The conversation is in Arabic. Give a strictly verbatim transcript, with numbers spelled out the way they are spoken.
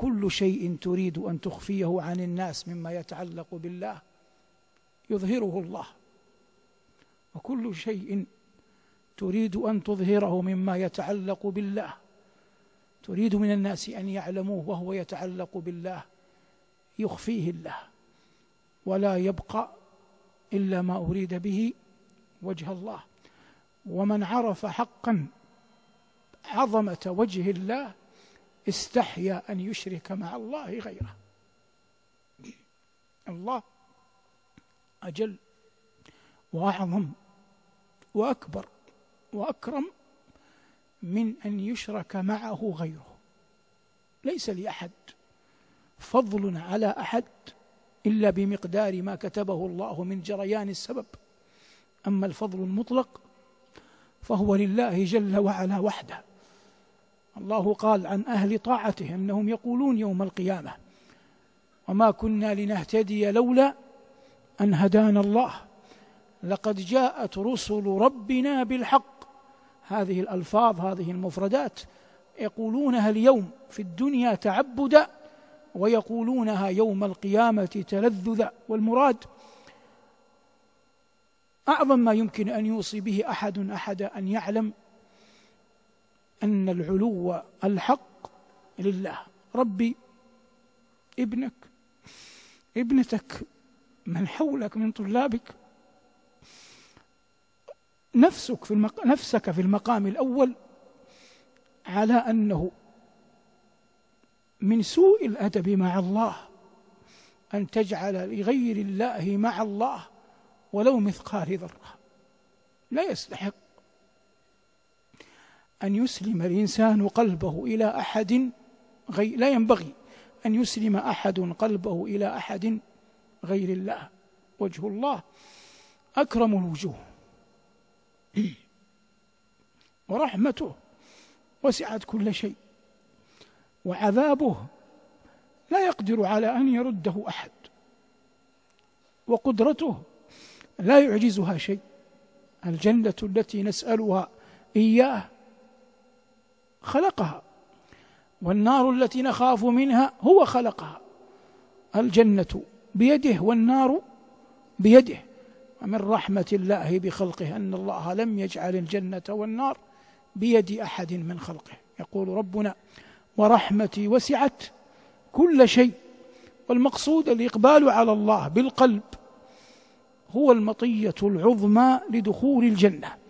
وكل شيء تريد أن تخفيه عن الناس مما يتعلق بالله يظهره الله، وكل شيء تريد أن تظهره مما يتعلق بالله تريد من الناس أن يعلموه وهو يتعلق بالله يخفيه الله، ولا يبقى إلا ما أريد به وجه الله. ومن عرف حقا عظمة وجه الله استحيا أن يشرك مع الله غيره. الله أجل وأعظم وأكبر وأكرم من أن يشرك معه غيره. ليس لأحد فضل على أحد إلا بمقدار ما كتبه الله من جريان السبب، أما الفضل المطلق فهو لله جل وعلا وحده. الله قال عن أهل طاعته أنهم يقولون يوم القيامة: وما كنا لنهتدي لولا أن هدانا الله لقد جاءت رسل ربنا بالحق. هذه الألفاظ، هذه المفردات يقولونها اليوم في الدنيا تعبدا، ويقولونها يوم القيامة تلذذا. والمراد أعظم ما يمكن أن يوصي به أحد أحدا أن يعلم أن العلو الحق لله. ربي ابنك، ابنتك، من حولك من طلابك، نفسك في المق... نفسك في المقام الأول، على أنه من سوء الأدب مع الله أن تجعل لغير الله مع الله ولو مثقال ذرة. لا يستحق أن يسلم الإنسان قلبه إلى أحد غير لا ينبغي أن يسلم أحد قلبه إلى أحد غير الله. وجه الله أكرم الوجوه، ورحمته وسعت كل شيء، وعذابه لا يقدر على أن يرده أحد، وقدرته لا يعجزها شيء. الجنة التي نسألها إياه خلقها، والنار التي نخاف منها هو خلقها. الجنة بيده والنار بيده. ومن رحمة الله بخلقه أن الله لم يجعل الجنة والنار بيد أحد من خلقه. يقول ربنا: ورحمتي وسعت كل شيء. والمقصود الإقبال على الله بالقلب هو المطية العظمى لدخول الجنة.